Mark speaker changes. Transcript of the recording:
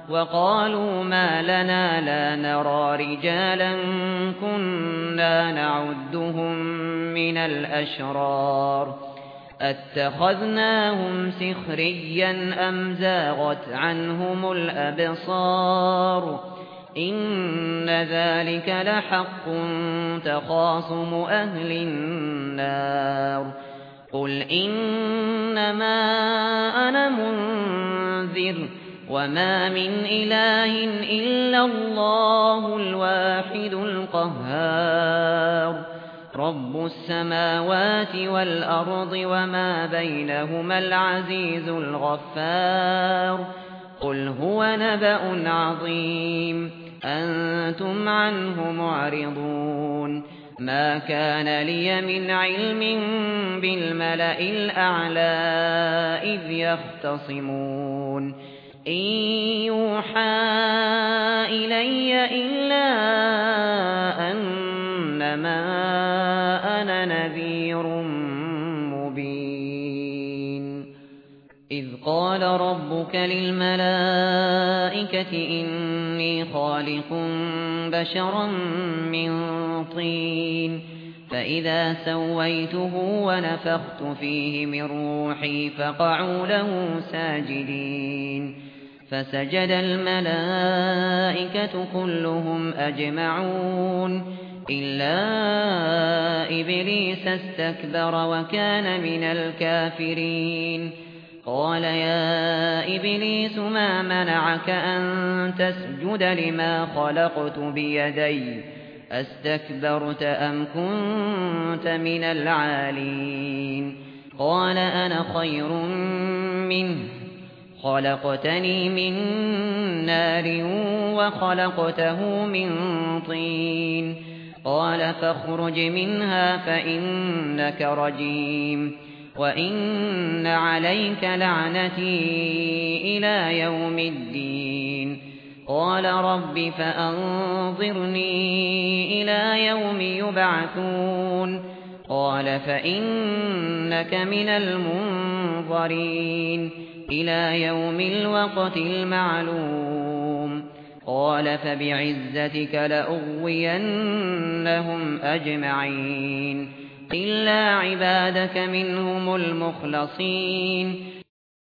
Speaker 1: وقالوا ما لنا لا نرى رجالا كنا نعدهم من الأشرار أتخذناهم سخريا أم زاغت عنهم الأبصار إن ذلك لحق تخاصم أهل النار قل إنما أنا منذر وما من إله إلا الله الواحد القهار رب السماوات والأرض وما بينهما العزيز الغفار قل هو نبأ عظيم أنتم عنه معرضون ما كان لي من علم بالملأ الأعلى إذ يختصمون إن يوحى إلي إلا أنما أنا نذير مبين إذ قال ربك للملائكة إني خالق بشرا من طين فإذا سويته ونفخت فيه من روحي فقعوا له ساجدين فسجد الملائكة كلهم أجمعون إلا إبليس استكبر وكان من الكافرين قال يا إبليس ما منعك أن تسجد لما خلقت بيدي أستكبرت أم كنت من العالين قال أنا خير منه خلقتني من نار وخلقته من طين قال فاخرج منها فإنك رجيم وإن عليك لعنتي إلى يوم الدين قال رب فأنظرني إلى يوم يبعثون قال فإنك من المنظرين إلى يوم الوقت المعلوم قال فبعزتك لأغوينهم أجمعين إلا عبادك منهم المخلصين